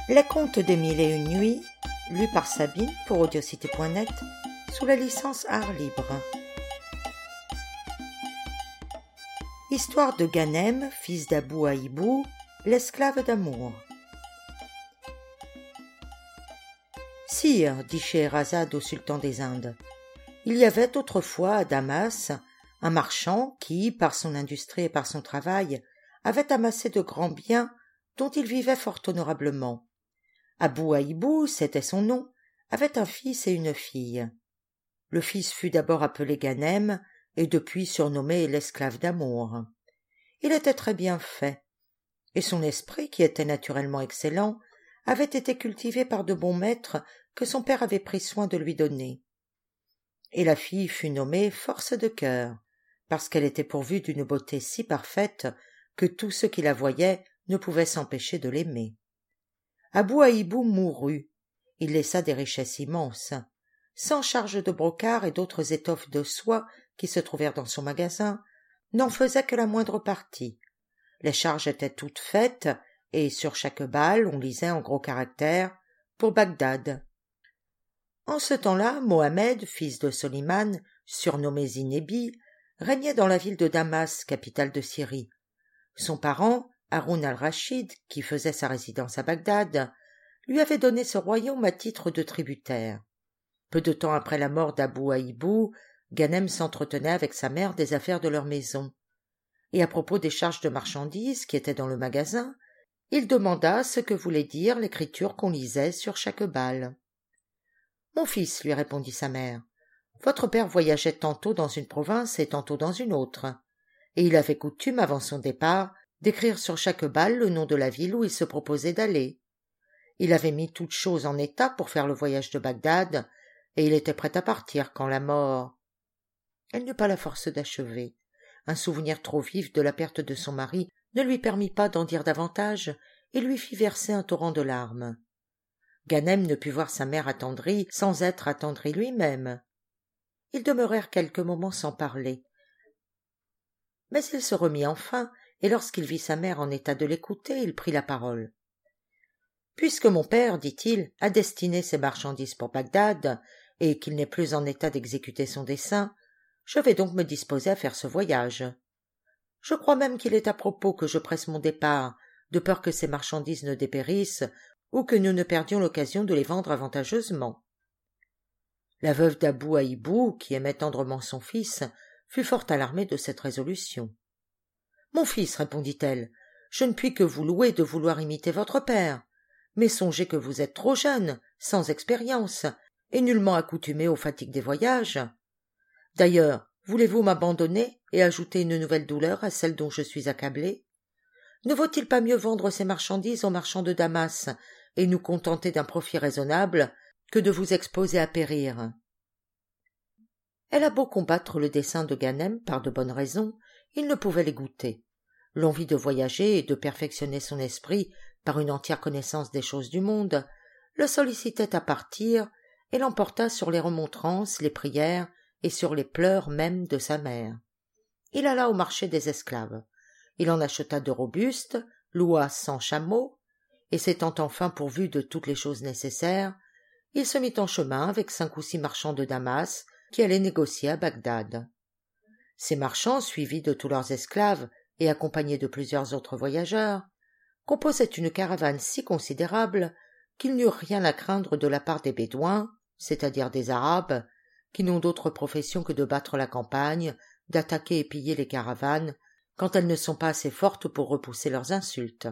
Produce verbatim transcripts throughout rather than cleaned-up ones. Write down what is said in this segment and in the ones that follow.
Les contes des mille et une nuits, lus par Sabine pour audiocité point net, sous la licence Art Libre. Histoire de Ganem, fils d'Abou Haïbou, l'esclave d'amour. Sire, dit Scheherazade au sultan des Indes, il y avait autrefois à Damas un marchand qui, par son industrie et par son travail, avait amassé de grands biens dont il vivait fort honorablement. Abou Haïbou, c'était son nom, avait un fils et une fille. Le fils fut d'abord appelé Ganem et depuis surnommé l'esclave d'amour. Il était très bien fait, et son esprit, qui était naturellement excellent, avait été cultivé par de bons maîtres que son père avait pris soin de lui donner. Et la fille fut nommée Force de cœur, parce qu'elle était pourvue d'une beauté si parfaite que tous ceux qui la voyaient ne pouvaient s'empêcher de l'aimer. Abou Haïbou mourut. Il laissa des richesses immenses. Cent charges de brocart et d'autres étoffes de soie qui se trouvèrent dans son magasin n'en faisaient que la moindre partie. Les charges étaient toutes faites, et sur chaque balle on lisait en gros caractères « Pour Bagdad ». En ce temps-là, Mohammed, fils de Soliman, surnommé Zinébi, régnait dans la ville de Damas, capitale de Syrie. Son parent, Haroun al-Rachid, qui faisait sa résidence à Bagdad, lui avait donné ce royaume à titre de tributaire. Peu de temps après la mort d'Abou Haïbou, Ganem s'entretenait avec sa mère des affaires de leur maison. Et à propos des charges de marchandises qui étaient dans le magasin, il demanda ce que voulait dire l'écriture qu'on lisait sur chaque balle. « Mon fils, lui répondit sa mère, votre père voyageait tantôt dans une province et tantôt dans une autre, et il avait coutume, avant son départ, d'écrire sur chaque balle le nom de la ville où il se proposait d'aller. Il avait mis toutes choses en état pour faire le voyage de Bagdad, et il était prêt à partir quand la mort... » Elle n'eut pas la force d'achever. Un souvenir trop vif de la perte de son mari ne lui permit pas d'en dire davantage et lui fit verser un torrent de larmes. Ganem ne put voir sa mère attendrie sans être attendri lui-même. Ils demeurèrent quelques moments sans parler. Mais il se remit enfin, et lorsqu'il vit sa mère en état de l'écouter, il prit la parole. « Puisque mon père, dit-il, a destiné ses marchandises pour Bagdad, et qu'il n'est plus en état d'exécuter son dessein, je vais donc me disposer à faire ce voyage. Je crois même qu'il est à propos que je presse mon départ, de peur que ces marchandises ne dépérissent, ou que nous ne perdions l'occasion de les vendre avantageusement. » La veuve d'Abou Haïbou, qui aimait tendrement son fils, fut fort alarmée de cette résolution. « Mon fils, répondit-elle, je ne puis que vous louer de vouloir imiter votre père, mais songez que vous êtes trop jeune, sans expérience, et nullement accoutumé aux fatigues des voyages. D'ailleurs, voulez-vous m'abandonner et ajouter une nouvelle douleur à celle dont je suis accablé? Ne vaut-il pas mieux vendre ces marchandises aux marchands de Damas et nous contenter d'un profit raisonnable que de vous exposer à périr? » Elle a beau combattre le dessein de Ganem par de bonnes raisons, il ne pouvait les goûter. L'envie de voyager et de perfectionner son esprit par une entière connaissance des choses du monde le sollicitait à partir et l'emporta sur les remontrances, les prières et sur les pleurs même de sa mère. Il alla au marché des esclaves. Il en acheta de robustes, loua cent chameaux, et s'étant enfin pourvu de toutes les choses nécessaires, il se mit en chemin avec cinq ou six marchands de Damas qui allaient négocier à Bagdad. Ces marchands, suivis de tous leurs esclaves et accompagnés de plusieurs autres voyageurs, composaient une caravane si considérable qu'ils n'eurent rien à craindre de la part des Bédouins, c'est-à-dire des Arabes, qui n'ont d'autre profession que de battre la campagne, d'attaquer et piller les caravanes, quand elles ne sont pas assez fortes pour repousser leurs insultes.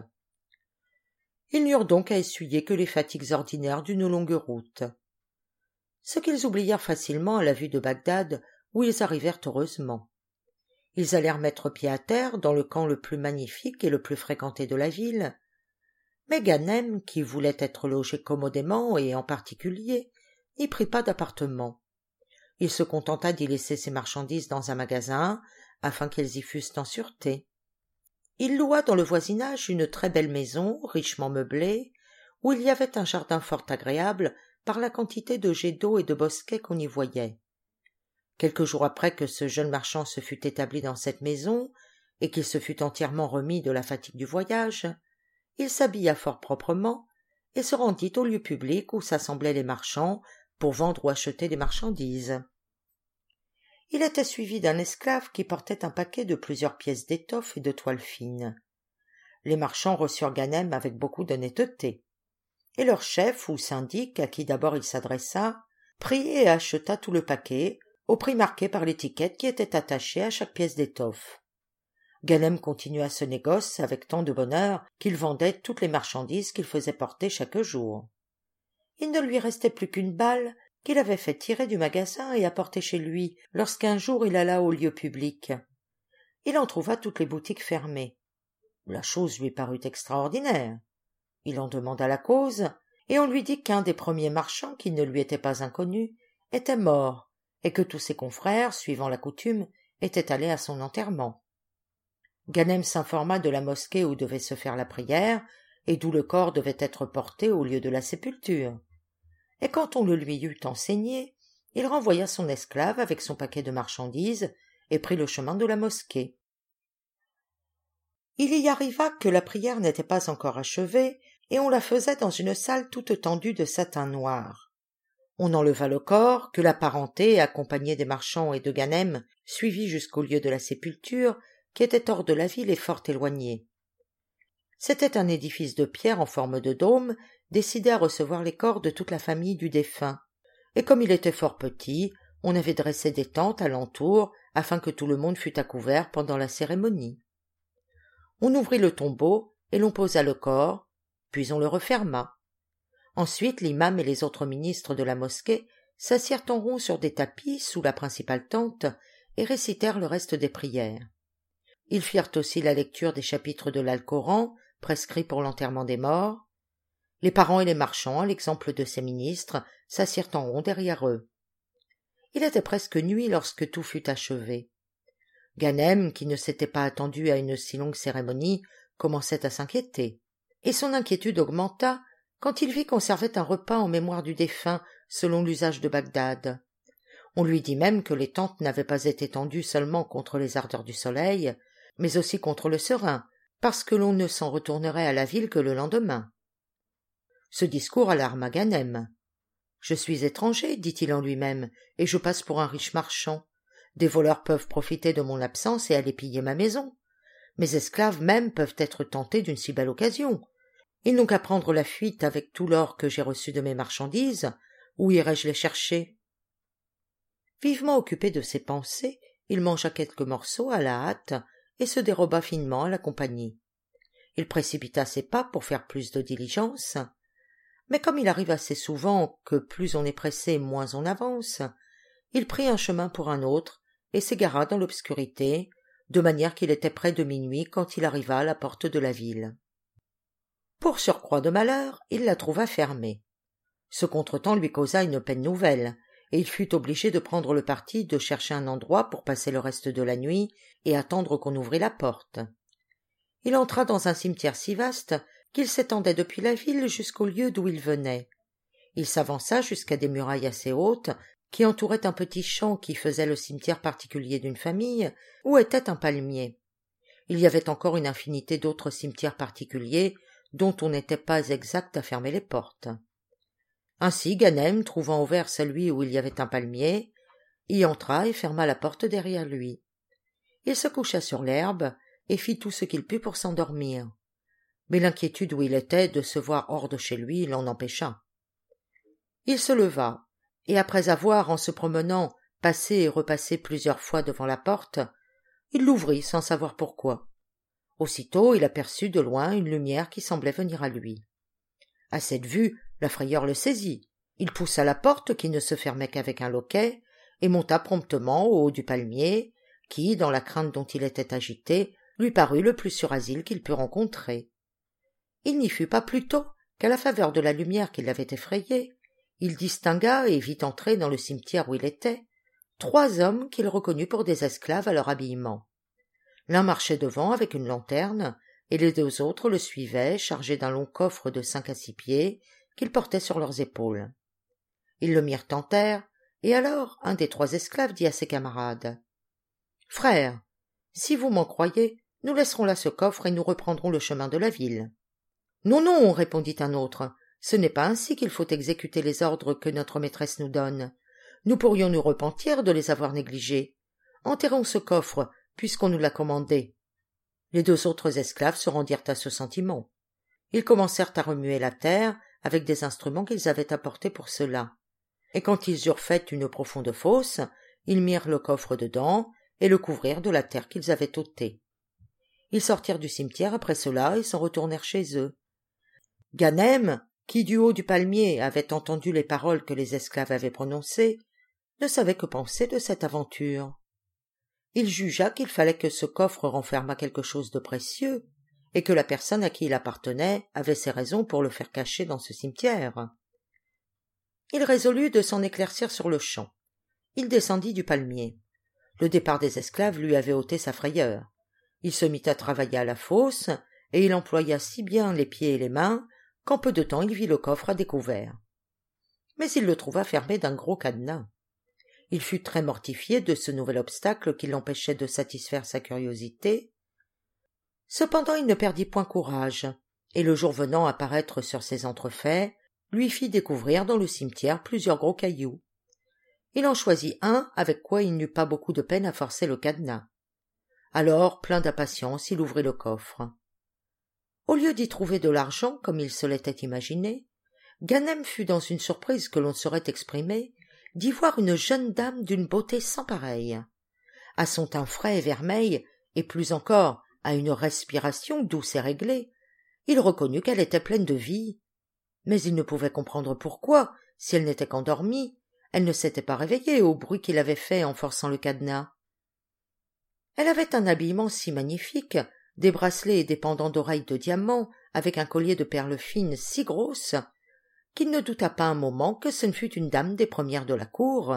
Ils n'eurent donc à essuyer que les fatigues ordinaires d'une longue route. Ce qu'ils oublièrent facilement à la vue de Bagdad, où ils arrivèrent heureusement. Ils allèrent mettre pied à terre dans le camp le plus magnifique et le plus fréquenté de la ville, mais Ganem, qui voulait être logé commodément et en particulier, n'y prit pas d'appartement. Il se contenta d'y laisser ses marchandises dans un magasin, afin qu'elles y fussent en sûreté. Il loua dans le voisinage une très belle maison, richement meublée, où il y avait un jardin fort agréable par la quantité de jets d'eau et de bosquets qu'on y voyait. Quelques jours après que ce jeune marchand se fut établi dans cette maison, et qu'il se fut entièrement remis de la fatigue du voyage, il s'habilla fort proprement, et se rendit au lieu public où s'assemblaient les marchands pour vendre ou acheter des marchandises. Il était suivi d'un esclave qui portait un paquet de plusieurs pièces d'étoffe et de toile fine. Les marchands reçurent Ganem avec beaucoup d'honnêteté, et leur chef ou syndic, à qui d'abord il s'adressa, prit et acheta tout le paquet au prix marqué par l'étiquette qui était attachée à chaque pièce d'étoffe. Ganem continua ce négoce avec tant de bonheur qu'il vendait toutes les marchandises qu'il faisait porter chaque jour. Il ne lui restait plus qu'une balle qu'il avait fait tirer du magasin et apporter chez lui lorsqu'un jour il alla au lieu public. Il en trouva toutes les boutiques fermées. La chose lui parut extraordinaire. Il en demanda la cause, et on lui dit qu'un des premiers marchands, qui ne lui était pas inconnu, était mort, et que tous ses confrères, suivant la coutume, étaient allés à son enterrement. Ganem s'informa de la mosquée où devait se faire la prière, et d'où le corps devait être porté au lieu de la sépulture. Et quand on le lui eut enseigné, il renvoya son esclave avec son paquet de marchandises et prit le chemin de la mosquée. Il y arriva que la prière n'était pas encore achevée, et on la faisait dans une salle toute tendue de satin noir. On enleva le corps, que la parenté, accompagnée des marchands et de Ganem, suivit jusqu'au lieu de la sépulture, qui était hors de la ville et fort éloigné. C'était un édifice de pierre en forme de dôme, décidé à recevoir les corps de toute la famille du défunt, et comme il était fort petit, on avait dressé des tentes alentour afin que tout le monde fût à couvert pendant la cérémonie. On ouvrit le tombeau et l'on posa le corps, puis on le referma. Ensuite l'imam et les autres ministres de la mosquée s'assirent en rond sur des tapis sous la principale tente et récitèrent le reste des prières. Ils firent aussi la lecture des chapitres de l'Alcoran, prescrits pour l'enterrement des morts. Les parents et les marchands, à l'exemple de ces ministres, s'assirent en rond derrière eux. Il était presque nuit lorsque tout fut achevé. Ganem, qui ne s'était pas attendu à une si longue cérémonie, commençait à s'inquiéter, et son inquiétude augmenta quand il vit qu'on servait un repas en mémoire du défunt selon l'usage de Bagdad. On lui dit même que les tentes n'avaient pas été tendues seulement contre les ardeurs du soleil, mais aussi contre le serein, parce que l'on ne s'en retournerait à la ville que le lendemain. Ce discours alarma Ganem. « Je suis étranger, dit-il en lui-même, et je passe pour un riche marchand. Des voleurs peuvent profiter de mon absence et aller piller ma maison. Mes esclaves même peuvent être tentés d'une si belle occasion. Ils n'ont qu'à prendre la fuite avec tout l'or que j'ai reçu de mes marchandises. Où irai-je les chercher ?» Vivement occupé de ses pensées, il mangea quelques morceaux à la hâte et se déroba finement à la compagnie. Il précipita ses pas pour faire plus de diligence, mais comme il arrive assez souvent que plus on est pressé, moins on avance, il prit un chemin pour un autre et s'égara dans l'obscurité, de manière qu'il était près de minuit quand il arriva à la porte de la ville. Pour surcroît de malheur, il la trouva fermée. Ce contretemps lui causa une peine nouvelle, et il fut obligé de prendre le parti de chercher un endroit pour passer le reste de la nuit et attendre qu'on ouvrît la porte. Il entra dans un cimetière si vaste qu'il s'étendait depuis la ville jusqu'au lieu d'où il venait. Il s'avança jusqu'à des murailles assez hautes qui entouraient un petit champ qui faisait le cimetière particulier d'une famille, où était un palmier. Il y avait encore une infinité d'autres cimetières particuliers dont on n'était pas exact à fermer les portes. Ainsi Ganem, trouvant ouvert celui où il y avait un palmier, y entra et ferma la porte derrière lui. Il se coucha sur l'herbe et fit tout ce qu'il put pour s'endormir. Mais l'inquiétude où il était de se voir hors de chez lui l'en empêcha. Il se leva, et après avoir, en se promenant, passé et repassé plusieurs fois devant la porte, il l'ouvrit sans savoir pourquoi. Aussitôt il aperçut de loin une lumière qui semblait venir à lui. À cette vue, la frayeur le saisit. Il poussa la porte qui ne se fermait qu'avec un loquet et monta promptement au haut du palmier qui, dans la crainte dont il était agité, lui parut le plus sûr asile qu'il put rencontrer. Il n'y fut pas plus tôt qu'à la faveur de la lumière qui l'avait effrayé, il distingua et vit entrer dans le cimetière où il était trois hommes qu'il reconnut pour des esclaves à leur habillement. L'un marchait devant avec une lanterne, et les deux autres le suivaient, chargés d'un long coffre de cinq à six pieds qu'ils portaient sur leurs épaules. Ils le mirent en terre, et alors un des trois esclaves dit à ses camarades « Frères, si vous m'en croyez, nous laisserons là ce coffre et nous reprendrons le chemin de la ville. »« Non, non, répondit un autre, Ce n'est pas ainsi qu'il faut exécuter les ordres que notre maîtresse nous donne. Nous pourrions nous repentir de les avoir négligés. Enterrons ce coffre, puisqu'on nous l'a commandé. » Les deux autres esclaves se rendirent à ce sentiment. Ils commencèrent à remuer la terre avec des instruments qu'ils avaient apportés pour cela. Et quand ils eurent fait une profonde fosse, ils mirent le coffre dedans et le couvrirent de la terre qu'ils avaient ôtée. Ils sortirent du cimetière après cela et s'en retournèrent chez eux. Ganem, qui du haut du palmier avait entendu les paroles que les esclaves avaient prononcées, ne savait que penser de cette aventure. Il jugea qu'il fallait que ce coffre renfermât quelque chose de précieux, et que la personne à qui il appartenait avait ses raisons pour le faire cacher dans ce cimetière. Il résolut de s'en éclaircir sur-le-champ. Il descendit du palmier. Le départ des esclaves lui avait ôté sa frayeur. Il se mit à travailler à la fosse, et il employa si bien les pieds et les mains qu'en peu de temps il vit le coffre à découvert. Mais il le trouva fermé d'un gros cadenas. Il fut très mortifié de ce nouvel obstacle qui l'empêchait de satisfaire sa curiosité. Cependant il ne perdit point courage, et le jour venant apparaître sur ses entrefaits, lui fit découvrir dans le cimetière plusieurs gros cailloux. Il en choisit un avec quoi il n'eut pas beaucoup de peine à forcer le cadenas. Alors, plein d'impatience, il ouvrit le coffre. Au lieu d'y trouver de l'argent, comme il se l'était imaginé, Ganem fut dans une surprise que l'on ne saurait exprimer d'y voir une jeune dame d'une beauté sans pareille. À son teint frais et vermeil, et plus encore à une respiration douce et réglée, il reconnut qu'elle était pleine de vie. Mais il ne pouvait comprendre pourquoi, si elle n'était qu'endormie, elle ne s'était pas réveillée au bruit qu'il avait fait en forçant le cadenas. Elle avait un habillement si magnifique, des bracelets et des pendants d'oreilles de diamants, avec un collier de perles fines si grosses, qu'il ne douta pas un moment que ce ne fût une dame des premières de la cour.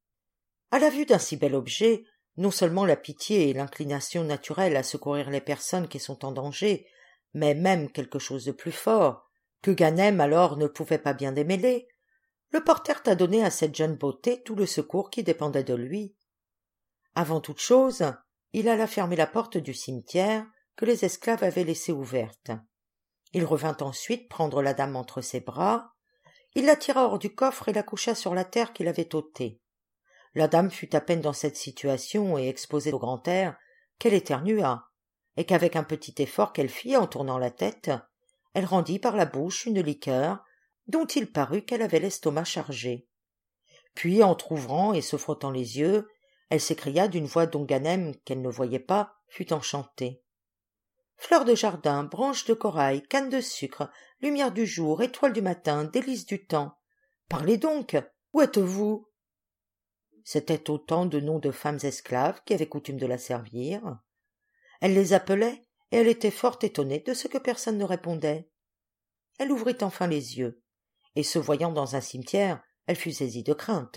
À la vue d'un si bel objet, non seulement la pitié et l'inclination naturelle à secourir les personnes qui sont en danger, mais même quelque chose de plus fort, que Ganem alors ne pouvait pas bien démêler, le portèrent à donner à cette jeune beauté tout le secours qui dépendait de lui. Avant toute chose, il alla fermer la porte du cimetière que les esclaves avaient laissée ouverte. Il revint ensuite prendre la dame entre ses bras, il la tira hors du coffre et la coucha sur la terre qu'il avait ôtée. La dame fut à peine dans cette situation et exposée au grand air qu'elle éternua, et qu'avec un petit effort qu'elle fit en tournant la tête, elle rendit par la bouche une liqueur dont il parut qu'elle avait l'estomac chargé. Puis, entr'ouvrant et se frottant les yeux, elle s'écria d'une voix dont Ganem, qu'elle ne voyait pas, fut enchantée. « Fleurs de jardin, branches de corail, canne de sucre, lumière du jour, étoile du matin, délices du temps. Parlez donc, où êtes-vous » C'étaient autant de noms de femmes esclaves qui avaient coutume de la servir. Elle les appelait, et elle était fort étonnée de ce que personne ne répondait. Elle ouvrit enfin les yeux, et se voyant dans un cimetière, elle fut saisie de crainte.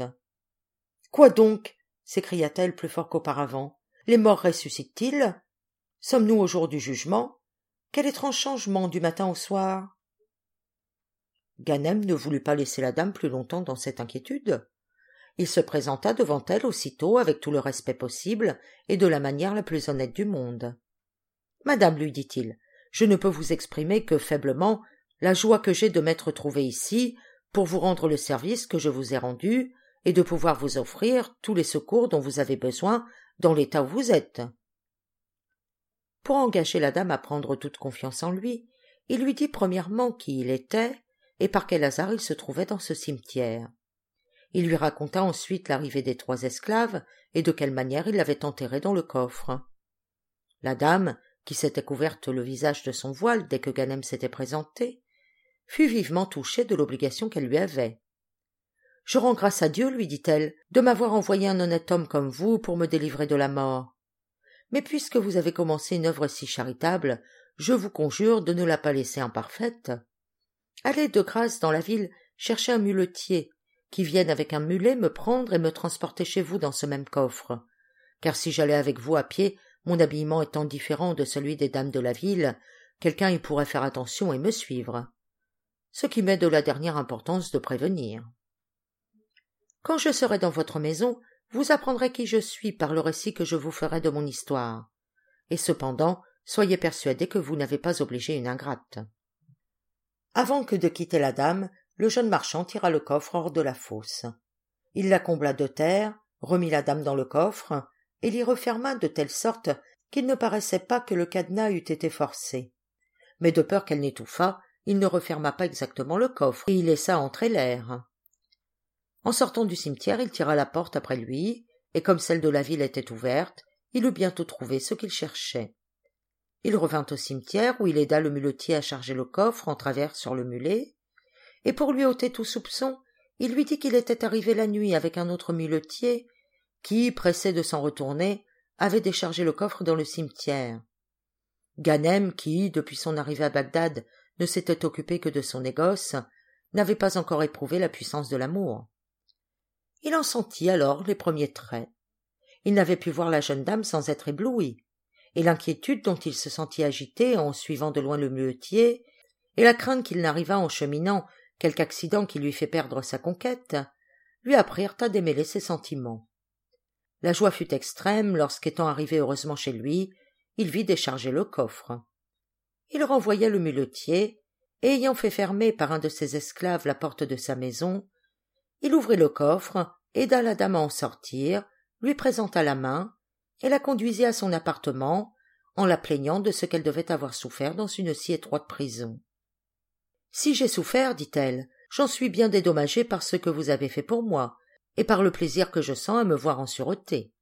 « Quoi donc » s'écria-t-elle plus fort qu'auparavant. « Les morts ressuscitent-ils ? Sommes-nous au jour du jugement ? Quel étrange changement du matin au soir ?» Ganem ne voulut pas laisser la dame plus longtemps dans cette inquiétude. Il se présenta devant elle aussitôt avec tout le respect possible et de la manière la plus honnête du monde. « Madame, lui dit-il, je ne peux vous exprimer que faiblement la joie que j'ai de m'être trouvé ici pour vous rendre le service que je vous ai rendu et de pouvoir vous offrir tous les secours dont vous avez besoin dans l'état où vous êtes. » Pour engager la dame à prendre toute confiance en lui, il lui dit premièrement qui il était et par quel hasard il se trouvait dans ce cimetière. Il lui raconta ensuite l'arrivée des trois esclaves et de quelle manière il l'avait enterré dans le coffre. La dame, qui s'était couverte le visage de son voile dès que Ganem s'était présenté, fut vivement touchée de l'obligation qu'elle lui avait. « Je rends grâce à Dieu, lui dit-elle, de m'avoir envoyé un honnête homme comme vous pour me délivrer de la mort. Mais puisque vous avez commencé une œuvre si charitable, je vous conjure de ne la pas laisser imparfaite. Allez de grâce dans la ville chercher un muletier, qui vienne avec un mulet me prendre et me transporter chez vous dans ce même coffre, car si j'allais avec vous à pied, mon habillement étant différent de celui des dames de la ville, quelqu'un y pourrait faire attention et me suivre, ce qui m'est de la dernière importance de prévenir. Quand je serai dans votre maison, vous apprendrez qui je suis par le récit que je vous ferai de mon histoire, et cependant, soyez persuadé que vous n'avez pas obligé une ingrate. » Avant que de quitter la dame, le jeune marchand tira le coffre hors de la fosse. Il la combla de terre, remit la dame dans le coffre, et l'y referma de telle sorte qu'il ne paraissait pas que le cadenas eût été forcé. Mais de peur qu'elle n'étouffât, il ne referma pas exactement le coffre, et y laissa entrer l'air. En sortant du cimetière, il tira la porte après lui, et comme celle de la ville était ouverte, il eut bientôt trouvé ce qu'il cherchait. Il revint au cimetière, où il aida le muletier à charger le coffre en travers sur le mulet, et pour lui ôter tout soupçon, il lui dit qu'il était arrivé la nuit avec un autre muletier, qui, pressé de s'en retourner, avait déchargé le coffre dans le cimetière. Ganem, qui, depuis son arrivée à Bagdad, ne s'était occupé que de son négoce, n'avait pas encore éprouvé la puissance de l'amour. Il en sentit alors les premiers traits. Il n'avait pu voir la jeune dame sans être ébloui, et l'inquiétude dont il se sentit agité en suivant de loin le muletier, et la crainte qu'il n'arrivât en cheminant quelque accident qui lui fait perdre sa conquête, lui apprirent à démêler ses sentiments. La joie fut extrême lorsqu'étant arrivé heureusement chez lui, il vit décharger le coffre. Il renvoya le muletier, et ayant fait fermer par un de ses esclaves la porte de sa maison, il ouvrit le coffre, aida la dame à en sortir, lui présenta la main, et la conduisit à son appartement, en la plaignant de ce qu'elle devait avoir souffert dans une si étroite prison. « Si j'ai souffert, dit-elle, j'en suis bien dédommagée par ce que vous avez fait pour moi, et par le plaisir que je sens à me voir en sûreté.